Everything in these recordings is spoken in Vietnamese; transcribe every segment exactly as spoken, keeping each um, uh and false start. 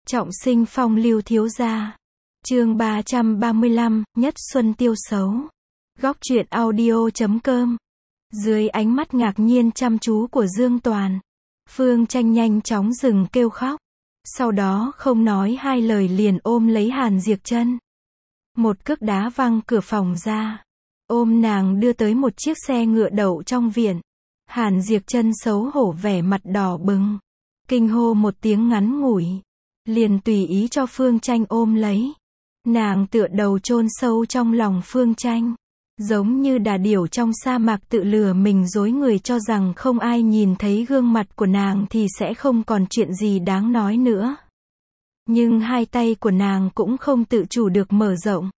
Trọng sinh phong lưu thiếu gia. Chương ba trăm ba mươi lăm, Nhất Xuân Tiêu Xấu. Góc truyện audio chấm com. Dưới ánh mắt ngạc nhiên chăm chú của Dương Toàn, Phương Tranh nhanh chóng dừng kêu khóc. Sau đó không nói hai lời liền ôm lấy Hàn Diệp Chân. Một cước đá văng cửa phòng ra, ôm nàng đưa tới một chiếc xe ngựa đậu trong viện. Hàn Diệp Chân xấu hổ vẻ mặt đỏ bừng, kinh hô một tiếng ngắn ngủi, liền tùy ý cho Phương Tranh ôm lấy. Nàng tựa đầu chôn sâu trong lòng Phương Tranh, giống như đà điểu trong sa mạc tự lừa mình dối người cho rằng không ai nhìn thấy gương mặt của nàng thì sẽ không còn chuyện gì đáng nói nữa. Nhưng hai tay của nàng cũng không tự chủ được mở rộng.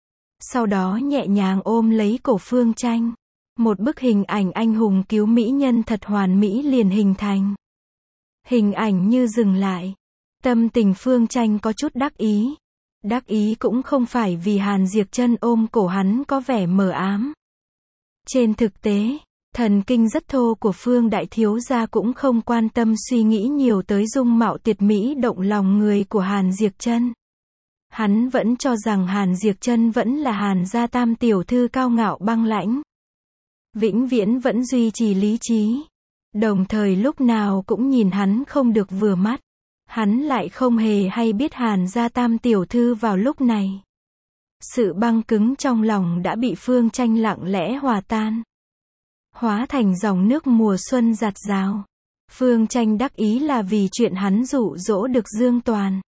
Sau đó nhẹ nhàng ôm lấy cổ Phương Tranh. Một bức hình ảnh anh hùng cứu mỹ nhân thật hoàn mỹ liền hình thành. Hình ảnh như dừng lại. Tâm tình Phương Tranh có chút đắc ý. Đắc ý cũng không phải vì Hàn Diệp Chân ôm cổ hắn có vẻ mờ ám. Trên thực tế, thần kinh rất thô của Phương đại thiếu gia cũng không quan tâm suy nghĩ nhiều tới dung mạo tuyệt mỹ động lòng người của Hàn Diệp Chân. Hắn vẫn cho rằng Hàn Diệp Chân vẫn là Hàn gia tam tiểu thư cao ngạo băng lãnh, vĩnh viễn vẫn duy trì lý trí, đồng thời lúc nào cũng nhìn hắn không được vừa mắt. Hắn lại không hề hay biết Hàn gia tam tiểu thư vào lúc này. Sự băng cứng trong lòng đã bị Phương Tranh lặng lẽ hòa tan, hóa thành dòng nước mùa xuân dạt dào. Phương Tranh đắc ý là vì chuyện hắn dụ dỗ được Dương Toàn.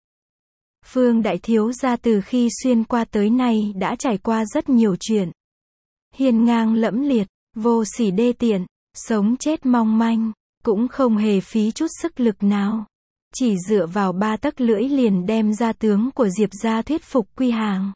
Phương đại thiếu gia từ khi xuyên qua tới nay đã trải qua rất nhiều chuyện. Hiên ngang lẫm liệt, vô sỉ đê tiện, sống chết mong manh, cũng không hề phí chút sức lực nào. Chỉ dựa vào ba tấc lưỡi liền đem gia tướng của Diệp gia thuyết phục quy hàng.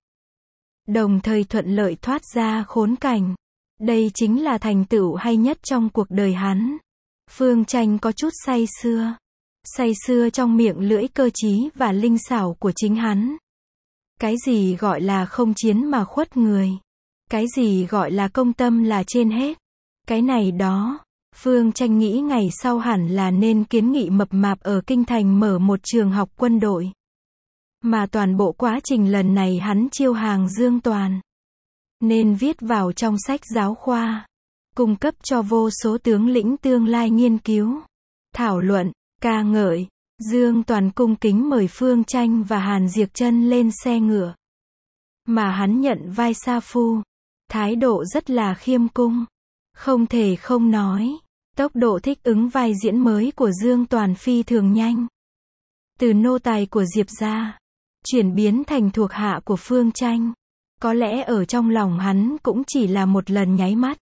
Đồng thời thuận lợi thoát ra khốn cảnh. Đây chính là thành tựu hay nhất trong cuộc đời hắn. Phương Tranh có chút say sưa. Say sưa trong miệng lưỡi cơ trí và linh xảo của chính hắn. Cái gì gọi là không chiến mà khuất người? Cái gì gọi là công tâm là trên hết? Cái này đó. Phương Tranh nghĩ ngày sau hẳn là nên kiến nghị mập mạp ở Kinh Thành mở một trường học quân đội. Mà toàn bộ quá trình lần này hắn chiêu hàng Dương Toàn, nên viết vào trong sách giáo khoa, cung cấp cho vô số tướng lĩnh tương lai nghiên cứu, thảo luận, ca ngợi. Dương Toàn cung kính mời Phương Tranh và Hàn Diệp Chân lên xe ngựa. Mà hắn nhận vai sa phu, thái độ rất là khiêm cung. Không thể không nói, tốc độ thích ứng vai diễn mới của Dương Toàn phi thường nhanh. Từ nô tài của Diệp gia, chuyển biến thành thuộc hạ của Phương Tranh. Có lẽ ở trong lòng hắn cũng chỉ là một lần nháy mắt.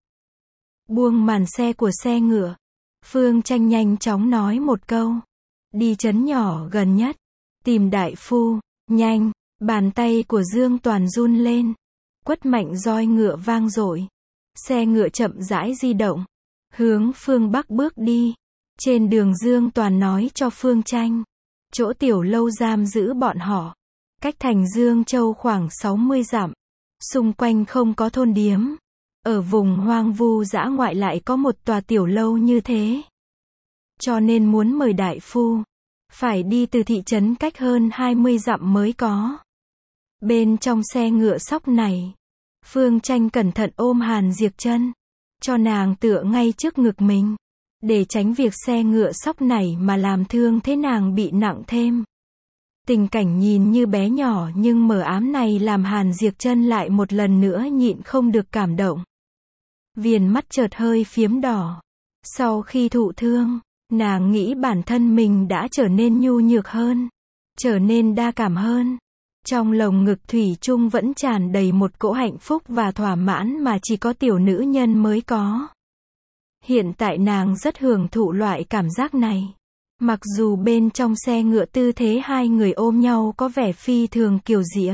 Buông màn xe của xe ngựa, Phương Tranh nhanh chóng nói một câu. Đi trấn nhỏ gần nhất, tìm đại phu, nhanh. Bàn tay của Dương Toàn run lên, quất mạnh roi ngựa vang dội. Xe ngựa chậm rãi di động, hướng phương Bắc bước đi. Trên đường Dương Toàn nói cho Phương Tranh, chỗ tiểu lâu giam giữ bọn họ, cách thành Dương Châu khoảng sáu mươi dặm. Xung quanh không có thôn điếm. Ở vùng hoang vu dã ngoại lại có một tòa tiểu lâu như thế. Cho nên muốn mời đại phu, phải đi từ thị trấn cách hơn hai mươi dặm mới có. Bên trong xe ngựa sóc này, Phương Tranh cẩn thận ôm Hàn Diệp Chân, cho nàng tựa ngay trước ngực mình, để tránh việc xe ngựa sóc này mà làm thương thế nàng bị nặng thêm. Tình cảnh nhìn như bé nhỏ nhưng mờ ám này làm Hàn Diệp Chân lại một lần nữa nhịn không được cảm động. Viền mắt chợt hơi phiếm đỏ. Sau khi thụ thương, nàng nghĩ bản thân mình đã trở nên nhu nhược hơn, trở nên đa cảm hơn. Trong lồng ngực thủy chung vẫn tràn đầy một cỗ hạnh phúc và thỏa mãn mà chỉ có tiểu nữ nhân mới có. Hiện tại nàng rất hưởng thụ loại cảm giác này. Mặc dù bên trong xe ngựa tư thế hai người ôm nhau có vẻ phi thường kiều diễm,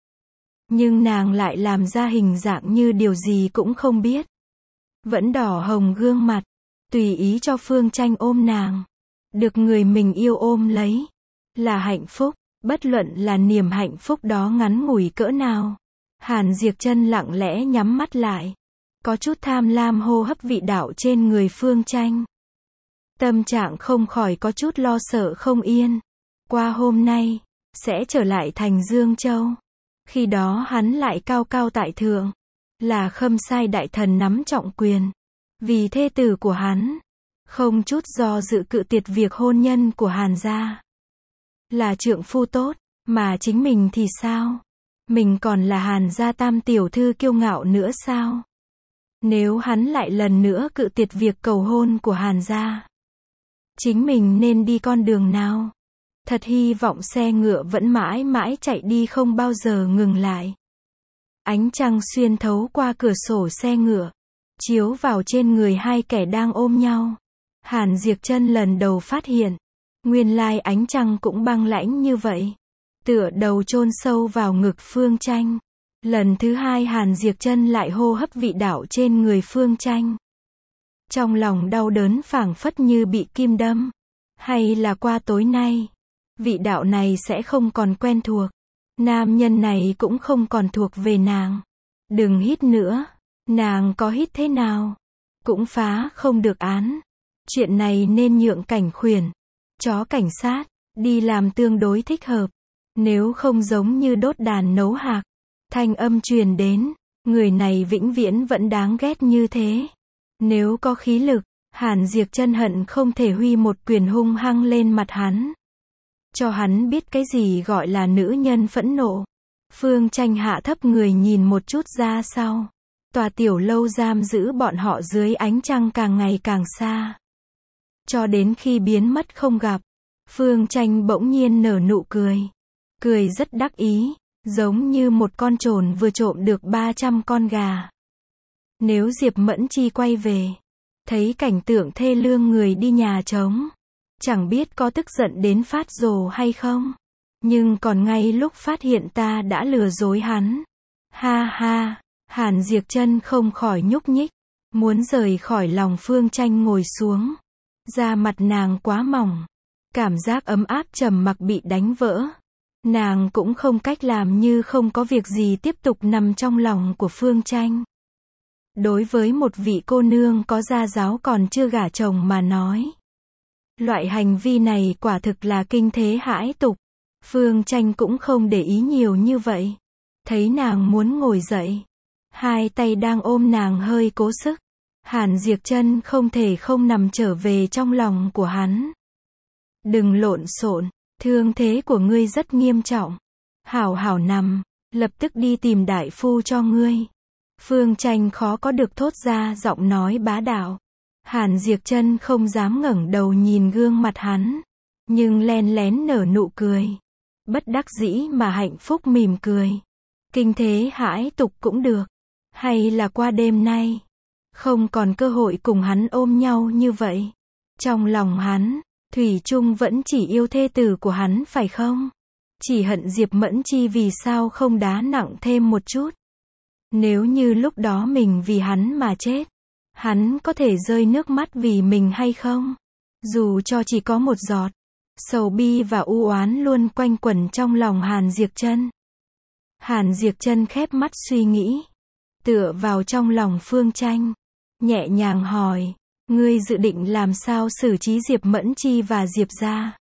nhưng nàng lại làm ra hình dạng như điều gì cũng không biết. Vẫn đỏ hồng gương mặt, tùy ý cho Phương Tranh ôm nàng. Được người mình yêu ôm lấy, là hạnh phúc. Bất luận là niềm hạnh phúc đó ngắn ngủi cỡ nào. Hàn Diệp Chân lặng lẽ nhắm mắt lại, có chút tham lam hô hấp vị đạo trên người Phương Tranh. Tâm trạng không khỏi có chút lo sợ không yên. Qua hôm nay, sẽ trở lại thành Dương Châu. Khi đó hắn lại cao cao tại thượng, là Khâm Sai đại thần nắm trọng quyền. Vì thê tử của hắn, không chút do dự cự tuyệt việc hôn nhân của Hàn gia. Là trượng phu tốt, mà chính mình thì sao? Mình còn là Hàn gia tam tiểu thư kiêu ngạo nữa sao? Nếu hắn lại lần nữa cự tuyệt việc cầu hôn của Hàn gia, chính mình nên đi con đường nào? Thật hy vọng xe ngựa vẫn mãi mãi chạy đi không bao giờ ngừng lại. Ánh trăng xuyên thấu qua cửa sổ xe ngựa, chiếu vào trên người hai kẻ đang ôm nhau. Hàn Diệp Chân lần đầu phát hiện, nguyên lai ánh trăng cũng băng lãnh như vậy. Tựa đầu chôn sâu vào ngực Phương Tranh. Lần thứ hai Hàn Diệp Chân lại hô hấp vị đạo trên người Phương Tranh. Trong lòng đau đớn phảng phất như bị kim đâm. Hay là qua tối nay, vị đạo này sẽ không còn quen thuộc. Nam nhân này cũng không còn thuộc về nàng. Đừng hít nữa. Nàng có hít thế nào, cũng phá không được án. Chuyện này nên nhượng Cảnh Khuyển, chó cảnh sát, đi làm tương đối thích hợp. Nếu không giống như đốt đàn nấu hạc. Thanh âm truyền đến, người này vĩnh viễn vẫn đáng ghét như thế. Nếu có khí lực, Hàn Diệp Chân hận không thể huy một quyền hung hăng lên mặt hắn. Cho hắn biết cái gì gọi là nữ nhân phẫn nộ. Phương Tranh hạ thấp người nhìn một chút ra sau. Tòa tiểu lâu giam giữ bọn họ dưới ánh trăng càng ngày càng xa. Cho đến khi biến mất không gặp, Phương Tranh bỗng nhiên nở nụ cười. Cười rất đắc ý, giống như một con trồn vừa trộm được ba trăm con gà. Nếu Diệp Mẫn Chi quay về, thấy cảnh tượng thê lương người đi nhà trống, chẳng biết có tức giận đến phát rồ hay không. Nhưng còn ngay lúc phát hiện ta đã lừa dối hắn. Ha ha, Hàn Diệp Chân không khỏi nhúc nhích, muốn rời khỏi lòng Phương Tranh ngồi xuống. Da mặt nàng quá mỏng, cảm giác ấm áp trầm mặc bị đánh vỡ. Nàng cũng không cách làm như không có việc gì tiếp tục nằm trong lòng của Phương Tranh. Đối với một vị cô nương có gia giáo còn chưa gả chồng mà nói, loại hành vi này quả thực là kinh thế hãi tục. Phương Tranh cũng không để ý nhiều như vậy. Thấy nàng muốn ngồi dậy, hai tay đang ôm nàng hơi cố sức, Hàn Diệp Chân không thể không nằm trở về trong lòng của hắn. Đừng lộn xộn, thương thế của ngươi rất nghiêm trọng. Hảo hảo nằm, lập tức đi tìm đại phu cho ngươi. Phương Tranh khó có được thốt ra giọng nói bá đạo. Hàn Diệp Chân không dám ngẩng đầu nhìn gương mặt hắn, nhưng len lén nở nụ cười. Bất đắc dĩ mà hạnh phúc mỉm cười. Kinh thế hãi tục cũng được. Hay là qua đêm nay, không còn cơ hội cùng hắn ôm nhau như vậy. Trong lòng hắn, thủy chung vẫn chỉ yêu thê tử của hắn phải không? Chỉ hận Diệp Mẫn Chi vì sao không đá nặng thêm một chút. Nếu như lúc đó mình vì hắn mà chết, hắn có thể rơi nước mắt vì mình hay không? Dù cho chỉ có một giọt, sầu bi và u oán luôn quanh quẩn trong lòng Hàn Diệp Chân. Hàn Diệp Chân khép mắt suy nghĩ, tựa vào trong lòng Phương Tranh, nhẹ nhàng hỏi, ngươi dự định làm sao xử trí Diệp Mẫn Chi và Diệp gia?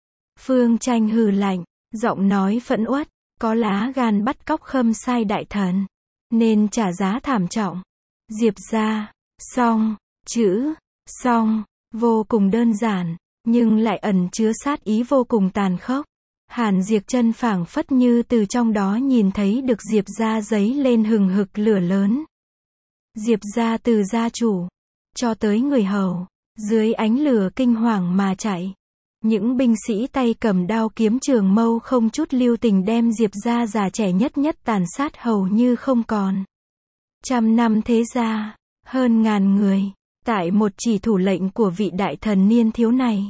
Phương Tranh hừ lạnh, giọng nói phẫn uất, có lá gan bắt cóc Khâm Sai đại thần, nên trả giá thảm trọng. Diệp gia, xong, chữ, xong, vô cùng đơn giản, nhưng lại ẩn chứa sát ý vô cùng tàn khốc. Hàn Diệp Chân phảng phất như từ trong đó nhìn thấy được Diệp gia giấy lên hừng hực lửa lớn. Diệp gia từ gia chủ cho tới người hầu, dưới ánh lửa kinh hoàng mà chạy. Những binh sĩ tay cầm đao kiếm trường mâu không chút lưu tình đem Diệp gia già trẻ nhất nhất tàn sát hầu như không còn. Trăm năm thế gia, hơn ngàn người, tại một chỉ thủ lệnh của vị đại thần niên thiếu này,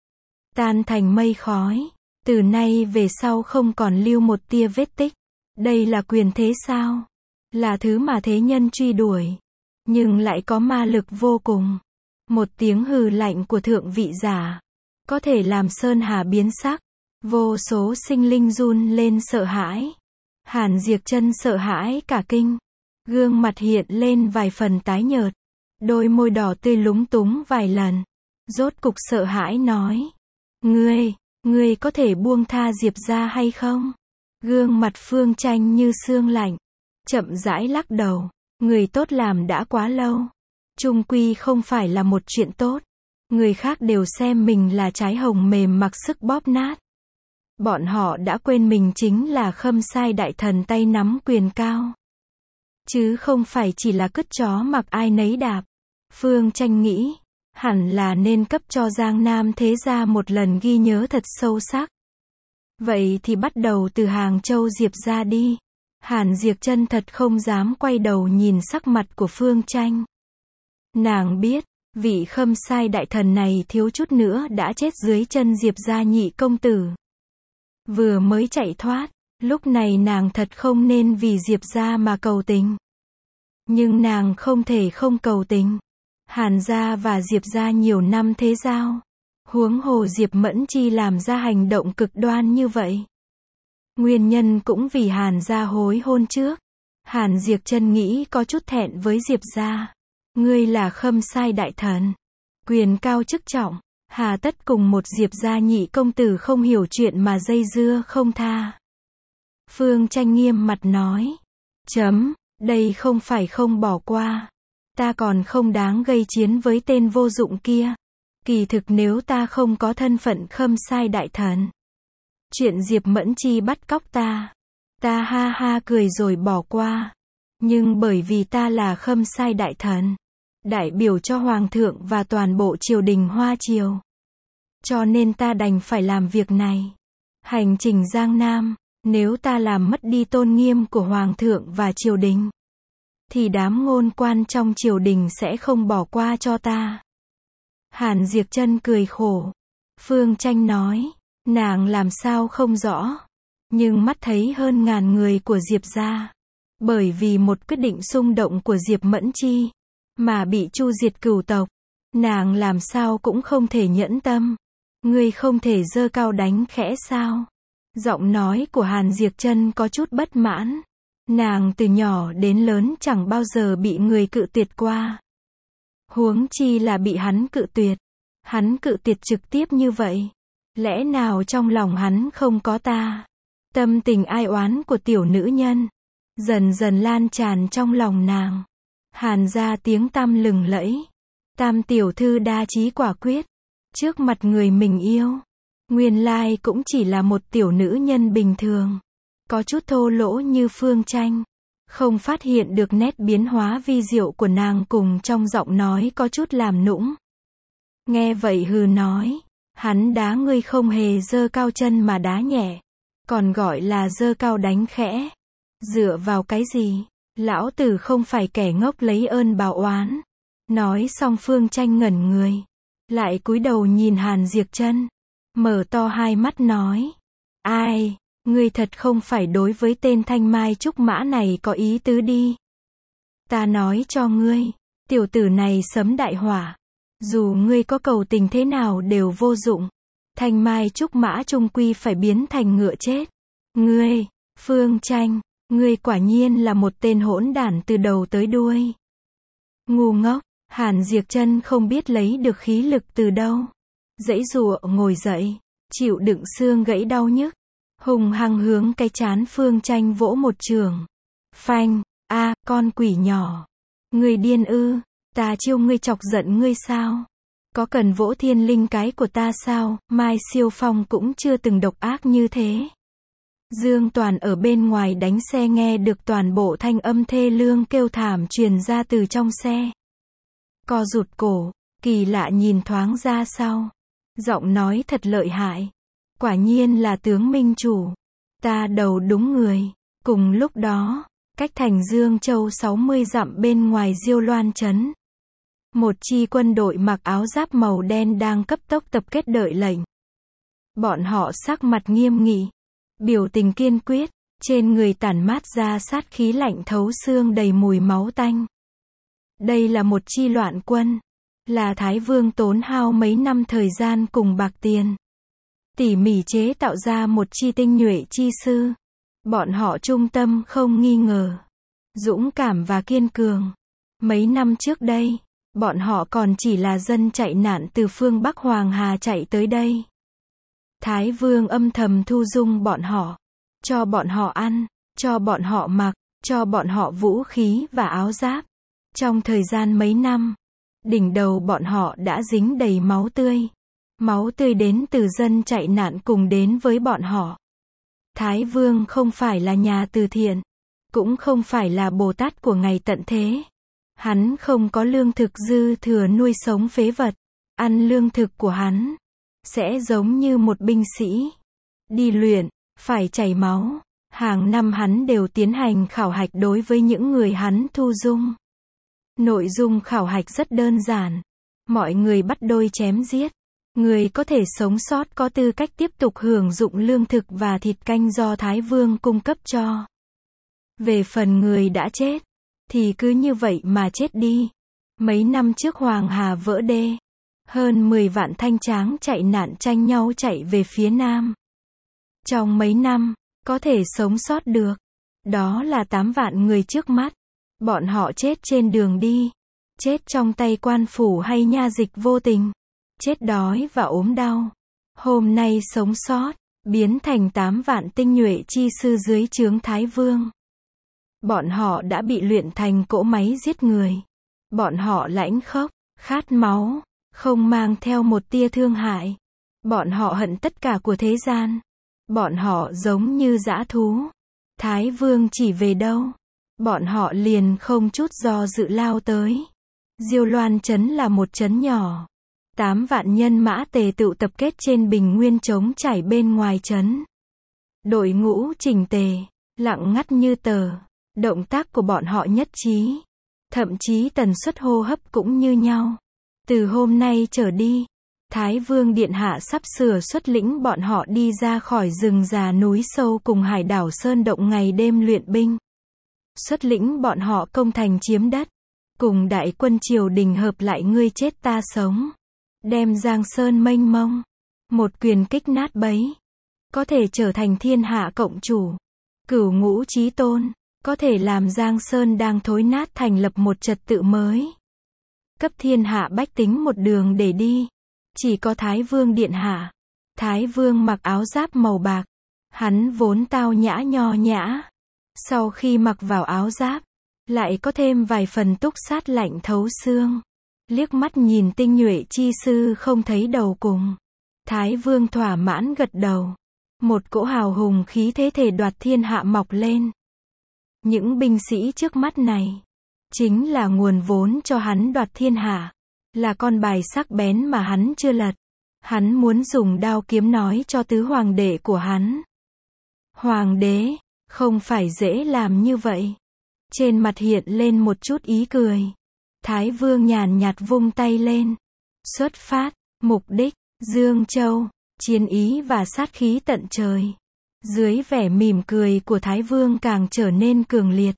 tan thành mây khói. Từ nay về sau không còn lưu một tia vết tích. Đây là quyền thế sao? Là thứ mà thế nhân truy đuổi, nhưng lại có ma lực vô cùng. Một tiếng hừ lạnh của thượng vị giả, có thể làm sơn hà biến sắc. Vô số sinh linh run lên sợ hãi. Hàn Diệp Chân sợ hãi cả kinh. Gương mặt hiện lên vài phần tái nhợt. Đôi môi đỏ tươi lúng túng vài lần. Rốt cục sợ hãi nói. Ngươi, Ngươi có thể buông tha Diệp gia hay không? Gương mặt Phương Tranh như xương lạnh, chậm rãi lắc đầu. Người tốt làm đã quá lâu. Chung quy không phải là một chuyện tốt. Người khác đều xem mình là trái hồng mềm mặc sức bóp nát. Bọn họ đã quên mình chính là Khâm Sai đại thần tay nắm quyền cao. Chứ không phải chỉ là cứt chó mặc ai nấy đạp. Phương Tranh nghĩ, hẳn là nên cấp cho Giang Nam thế gia một lần ghi nhớ thật sâu sắc. Vậy thì bắt đầu từ Hàng Châu Diệp gia đi. Hàn Diệp Chân thật không dám quay đầu nhìn sắc mặt của Phương Tranh. Nàng biết, vị Khâm Sai đại thần này thiếu chút nữa đã chết dưới chân Diệp gia nhị công tử. Vừa mới chạy thoát, lúc này nàng thật không nên vì Diệp gia mà cầu tình. Nhưng nàng không thể không cầu tình. Hàn gia và Diệp gia nhiều năm thế giao. Huống hồ Diệp Mẫn Chi làm ra hành động cực đoan như vậy. Nguyên nhân cũng vì Hàn gia hối hôn trước. Hàn Diệp Chân nghĩ có chút thẹn với Diệp gia. Ngươi là Khâm Sai đại thần, quyền cao chức trọng, hà tất cùng một Diệp gia nhị công tử không hiểu chuyện mà dây dưa không tha. Phương Tranh nghiêm mặt nói. Chấm, đây không phải không bỏ qua. Ta còn không đáng gây chiến với tên vô dụng kia. Kỳ thực nếu ta không có thân phận Khâm Sai đại thần, chuyện Diệp Mẫn Chi bắt cóc ta, ta ha ha cười rồi bỏ qua. Nhưng bởi vì ta là Khâm Sai đại thần, đại biểu cho Hoàng thượng và toàn bộ triều đình Hoa Triều, cho nên ta đành phải làm việc này. Hành trình Giang Nam, nếu ta làm mất đi tôn nghiêm của Hoàng thượng và triều đình, thì đám ngôn quan trong triều đình sẽ không bỏ qua cho ta. Hàn Diệp Chân cười khổ. Phương Tranh nói, nàng làm sao không rõ, nhưng mắt thấy hơn ngàn người của Diệp gia, bởi vì một quyết định xung động của Diệp Mẫn Chi, mà bị chu diệt cửu tộc. Nàng làm sao cũng không thể nhẫn tâm. Ngươi không thể giơ cao đánh khẽ sao? Giọng nói của Hàn Diệp Chân có chút bất mãn. Nàng từ nhỏ đến lớn chẳng bao giờ bị người cự tuyệt qua. Huống chi là bị hắn cự tuyệt. Hắn cự tuyệt trực tiếp như vậy. Lẽ nào trong lòng hắn không có ta? Tâm tình ai oán của tiểu nữ nhân dần dần lan tràn trong lòng nàng. Hàn gia tiếng tăm lừng lẫy. Tam tiểu thư đa chí quả quyết. Trước mặt người mình yêu, nguyên lai cũng chỉ là một tiểu nữ nhân bình thường. Có chút thô lỗ như Phương Tranh. Không phát hiện được nét biến hóa vi diệu của nàng cùng trong giọng nói có chút làm nũng. Nghe vậy hừ nói. Hắn đá ngươi không hề giơ cao chân mà đá nhẹ. Còn gọi là giơ cao đánh khẽ. Dựa vào cái gì? Lão tử không phải kẻ ngốc lấy ơn báo oán. Nói xong Phương Tranh ngẩn người. Lại cúi đầu nhìn Hàn Diệp Chân. Mở to hai mắt nói. Ai, ngươi thật không phải đối với tên Thanh Mai Trúc Mã này có ý tứ đi. Ta nói cho ngươi, tiểu tử này sấm đại hỏa. Dù ngươi có cầu tình thế nào đều vô dụng. Thanh Mai Trúc Mã chung quy phải biến thành ngựa chết. Ngươi, Phương Tranh, ngươi quả nhiên là một tên hỗn đản từ đầu tới đuôi. Ngu ngốc. Hàn Diệp Chân không biết lấy được khí lực từ đâu. Giãy giụa ngồi dậy, chịu đựng xương gãy đau nhức, hùng hăng hướng cái trán Phương Tranh vỗ một chưởng. Phanh, a, à, con quỷ nhỏ. Ngươi điên ư? Ta chiêu ngươi chọc giận ngươi sao? Có cần vỗ thiên linh cái của ta sao? Mai Siêu Phong cũng chưa từng độc ác như thế. Dương Toàn ở bên ngoài đánh xe nghe được toàn bộ thanh âm thê lương kêu thảm truyền ra từ trong xe. Co rụt cổ, kỳ lạ nhìn thoáng ra sau. Giọng nói thật lợi hại. Quả nhiên là tướng minh chủ. Ta đầu đúng người. Cùng lúc đó, cách thành Dương Châu sáu mươi dặm bên ngoài Diêu Loan trấn, một chi quân đội mặc áo giáp màu đen đang cấp tốc tập kết đợi lệnh. Bọn họ sắc mặt nghiêm nghị, biểu tình kiên quyết, trên người tản mát ra sát khí lạnh thấu xương đầy mùi máu tanh. Đây là một chi loạn quân, là Thái Vương tốn hao mấy năm thời gian cùng bạc tiền, tỉ mỉ chế tạo ra một chi tinh nhuệ chi sư. Bọn họ trung tâm không nghi ngờ, dũng cảm và kiên cường. Mấy năm trước đây, bọn họ còn chỉ là dân chạy nạn từ phương Bắc Hoàng Hà chạy tới đây. Thái Vương âm thầm thu dung bọn họ, cho bọn họ ăn, cho bọn họ mặc, cho bọn họ vũ khí và áo giáp. Trong thời gian mấy năm, đỉnh đầu bọn họ đã dính đầy máu tươi. Máu tươi đến từ dân chạy nạn cùng đến với bọn họ. Thái Vương không phải là nhà từ thiện, cũng không phải là Bồ Tát của ngày tận thế. Hắn không có lương thực dư thừa nuôi sống phế vật. Ăn lương thực của hắn sẽ giống như một binh sĩ đi luyện, phải chảy máu. Hàng năm hắn đều tiến hành khảo hạch đối với những người hắn thu dung. Nội dung khảo hạch rất đơn giản. Mọi người bắt đôi chém giết. Người có thể sống sót có tư cách tiếp tục hưởng dụng lương thực và thịt canh do Thái Vương cung cấp cho. Về phần người đã chết, thì cứ như vậy mà chết đi. Mấy năm trước Hoàng Hà vỡ đê, hơn mười vạn thanh tráng chạy nạn tranh nhau chạy về phía Nam. Trong mấy năm, có thể sống sót được, đó là tám vạn người trước mắt. Bọn họ chết trên đường đi, chết trong tay quan phủ hay nha dịch vô tình, chết đói và ốm đau. Hôm nay sống sót, biến thành tám vạn tinh nhuệ chi sư dưới trướng Thái Vương. Bọn họ đã bị luyện thành cỗ máy giết người. Bọn họ lãnh khốc, khát máu, không mang theo một tia thương hại. Bọn họ hận tất cả của thế gian. Bọn họ giống như dã thú. Thái Vương chỉ về đâu, bọn họ liền không chút do dự lao tới. Diêu Loan trấn là một trấn nhỏ. Tám vạn nhân mã tề tựu tập kết trên bình nguyên trống trải bên ngoài trấn. Đội ngũ chỉnh tề, lặng ngắt như tờ. Động tác của bọn họ nhất trí. Thậm chí tần suất hô hấp cũng như nhau. Từ hôm nay trở đi, Thái Vương Điện Hạ sắp sửa xuất lĩnh bọn họ đi ra khỏi rừng già núi sâu cùng hải đảo sơn động ngày đêm luyện binh. Xuất lĩnh bọn họ công thành chiếm đất. Cùng đại quân triều đình hợp lại ngươi chết ta sống. Đem Giang Sơn mênh mông. Một quyền kích nát bấy. Có thể trở thành thiên hạ cộng chủ. Cửu ngũ chí tôn. Có thể làm Giang Sơn đang thối nát thành lập một trật tự mới. Cấp thiên hạ bách tính một đường để đi. Chỉ có Thái Vương Điện Hạ. Thái Vương mặc áo giáp màu bạc. Hắn vốn tao nhã nho nhã. Sau khi mặc vào áo giáp, lại có thêm vài phần túc sát lạnh thấu xương. Liếc mắt nhìn tinh nhuệ chi sư không thấy đầu cùng. Thái Vương thỏa mãn gật đầu. Một cỗ hào hùng khí thế thể đoạt thiên hạ mọc lên. Những binh sĩ trước mắt này, chính là nguồn vốn cho hắn đoạt thiên hạ. Là con bài sắc bén mà hắn chưa lật. Hắn muốn dùng đao kiếm nói cho tứ hoàng đệ của hắn. Hoàng đế, không phải dễ làm như vậy. Trên mặt hiện lên một chút ý cười. Thái Vương nhàn nhạt vung tay lên. Xuất phát, mục đích, Dương Châu, chiến ý và sát khí tận trời. Dưới vẻ mỉm cười của Thái Vương càng trở nên cường liệt.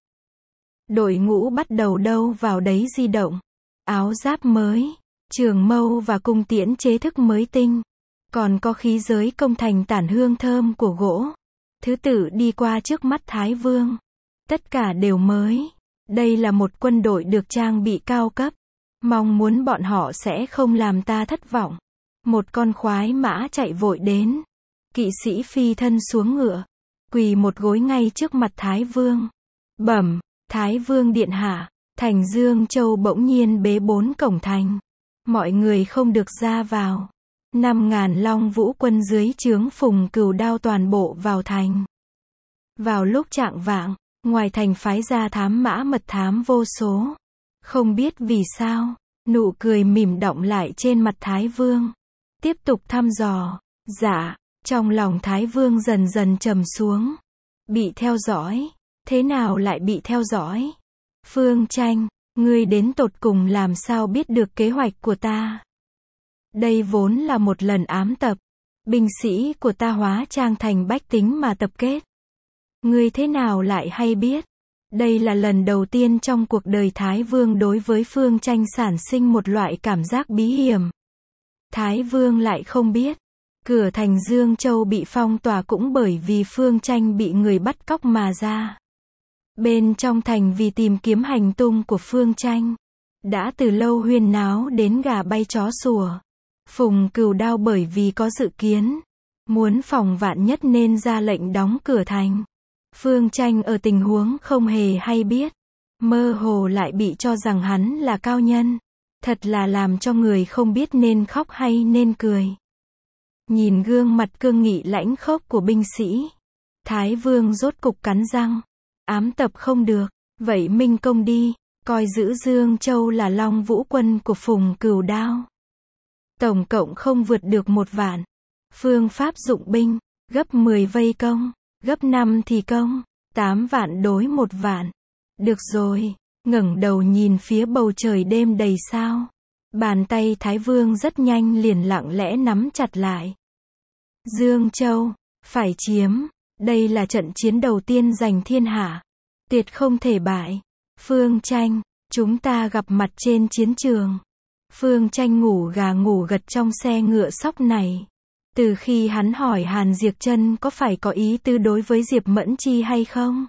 Đội ngũ bắt đầu đâu vào đấy di động. Áo giáp mới, trường mâu và cung tiễn chế thức mới tinh. Còn có khí giới công thành tản hương thơm của gỗ. Thứ tự đi qua trước mắt Thái Vương. Tất cả đều mới. Đây là một quân đội được trang bị cao cấp. Mong muốn bọn họ sẽ không làm ta thất vọng. Một con khoái mã chạy vội đến. Kỵ sĩ phi thân xuống ngựa. Quỳ một gối ngay trước mặt Thái Vương. Bẩm, Thái Vương Điện Hạ. Thành Dương Châu bỗng nhiên bế bốn cổng thành. Mọi người không được ra vào. Năm ngàn Long Vũ quân dưới trướng Phùng Cửu Đao toàn bộ vào thành. Vào lúc chạng vạng, ngoài thành phái ra thám mã mật thám vô số. Không biết vì sao, nụ cười mỉm đọng lại trên mặt Thái Vương. Tiếp tục thăm dò. Dạ, trong lòng Thái Vương dần dần trầm xuống. Bị theo dõi. Thế nào lại bị theo dõi? Phương Tranh, ngươi đến tột cùng làm sao biết được kế hoạch của ta? Đây vốn là một lần ám tập. Binh sĩ của ta hóa trang thành bách tính mà tập kết. Ngươi thế nào lại hay biết? Đây là lần đầu tiên trong cuộc đời Thái Vương đối với Phương Tranh sản sinh một loại cảm giác bí hiểm. Thái Vương lại không biết. Cửa thành Dương Châu bị phong tỏa cũng bởi vì Phương Tranh bị người bắt cóc mà ra. Bên trong thành vì tìm kiếm hành tung của Phương Tranh. Đã từ lâu huyên náo đến gà bay chó sủa. Phùng Cửu Đao bởi vì có dự kiến. Muốn phòng vạn nhất nên ra lệnh đóng cửa thành. Phương Tranh ở tình huống không hề hay biết. Mơ hồ lại bị cho rằng hắn là cao nhân. Thật là làm cho người không biết nên khóc hay nên cười. Nhìn gương mặt cương nghị lãnh khốc của binh sĩ. Thái Vương rốt cục cắn răng. Ám tập không được. Vậy minh công đi. Coi giữ Dương Châu là Long Vũ quân của Phùng Cửu Đao. Tổng cộng không vượt được một vạn. Phương pháp dụng binh. Gấp mười vây công. Gấp năm thì công. Tám vạn đối một vạn. Được rồi. Ngẩng đầu nhìn phía bầu trời đêm đầy sao. Bàn tay Thái Vương rất nhanh liền lặng lẽ nắm chặt lại. Dương Châu. Phải chiếm. Đây là trận chiến đầu tiên giành thiên hạ. Tuyệt không thể bại. Phương Tranh. Chúng ta gặp mặt trên chiến trường. Phương Tranh ngủ gà ngủ gật trong xe ngựa sóc này. Từ khi hắn hỏi Hàn Diệp Trân có phải có ý tư đối với Diệp Mẫn Chi hay không,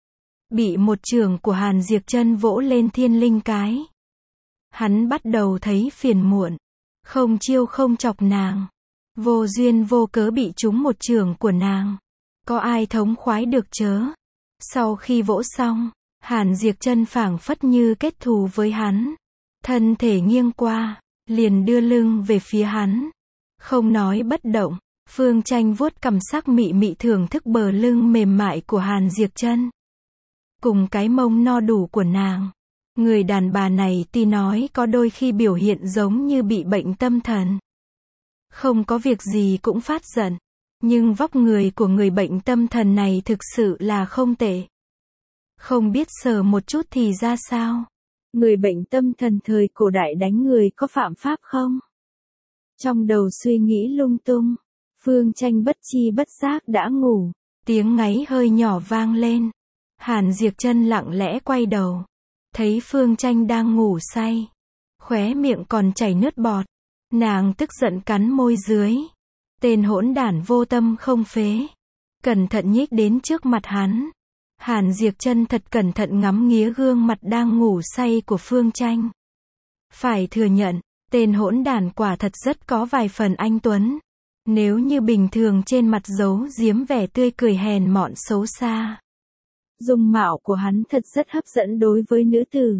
bị một chưởng của Hàn Diệp Trân vỗ lên thiên linh cái. Hắn bắt đầu thấy phiền muộn. Không chiêu không chọc nàng. Vô duyên vô cớ bị trúng một chưởng của nàng. Có ai thống khoái được chớ. Sau khi vỗ xong, Hàn Diệp Trân phảng phất như kết thù với hắn. Thân thể nghiêng qua, liền đưa lưng về phía hắn. Không nói bất động. Phương Tranh vuốt cằm sắc mị mị thưởng thức bờ lưng mềm mại của Hàn Diệp Trân. Cùng cái mông no đủ của nàng. Người đàn bà này tuy nói có đôi khi biểu hiện giống như bị bệnh tâm thần. Không có việc gì cũng phát giận. Nhưng vóc người của người bệnh tâm thần này thực sự là không tệ. Không biết sờ một chút thì ra sao. Người bệnh tâm thần thời cổ đại đánh người có phạm pháp không? Trong đầu suy nghĩ lung tung. Phương Tranh bất chi bất giác đã ngủ. Tiếng ngáy hơi nhỏ vang lên. Hàn Diệp Trân lặng lẽ quay đầu. Thấy Phương Tranh đang ngủ say. Khóe miệng còn chảy nước bọt. Nàng tức giận cắn môi dưới. Tên hỗn đản vô tâm không phế. Cẩn thận nhích đến trước mặt hắn. Hàn Diệp Trân thật cẩn thận ngắm nghía gương mặt đang ngủ say của Phương Tranh. Phải thừa nhận, tên hỗn đản quả thật rất có vài phần anh tuấn. Nếu như bình thường trên mặt giấu giếm vẻ tươi cười hèn mọn xấu xa. Dung mạo của hắn thật rất hấp dẫn đối với nữ tử.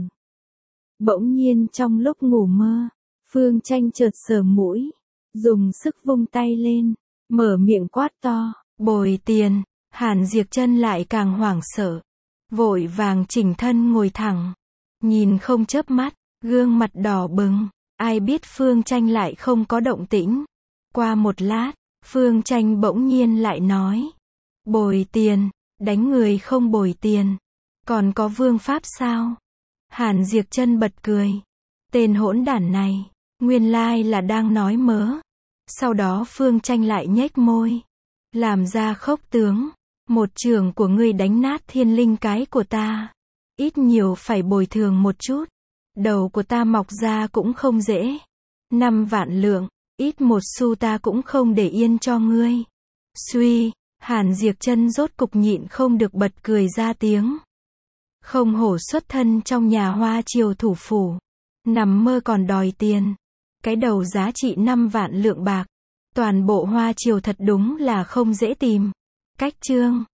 Bỗng nhiên trong lúc ngủ mơ, Phương Tranh chợt sờ mũi, dùng sức vung tay lên, mở miệng quát to, bồi tiền. Hàn Diệp Trân lại càng hoảng sợ, vội vàng chỉnh thân ngồi thẳng, nhìn không chớp mắt, gương mặt đỏ bừng. Ai biết Phương Tranh lại không có động tĩnh. Qua một lát, Phương Tranh bỗng nhiên lại nói, bồi tiền, đánh người không bồi tiền, còn có vương pháp sao? Hàn Diệp Trân bật cười. Tên hỗn đản này, nguyên lai là đang nói mớ. Sau đó Phương Tranh lại nhếch môi, làm ra khốc tướng. Một chưởng của ngươi đánh nát thiên linh cái của ta. Ít nhiều phải bồi thường một chút. Đầu của ta mọc ra cũng không dễ. Năm vạn lượng, ít một xu ta cũng không để yên cho ngươi. Suy, Hàn Diệp Trân rốt cục nhịn không được bật cười ra tiếng. Không hổ xuất thân trong nhà Hoa Triều thủ phủ. Nằm mơ còn đòi tiền. Cái đầu giá trị năm vạn lượng bạc. Toàn bộ Hoa Triều thật đúng là không dễ tìm. Cách chương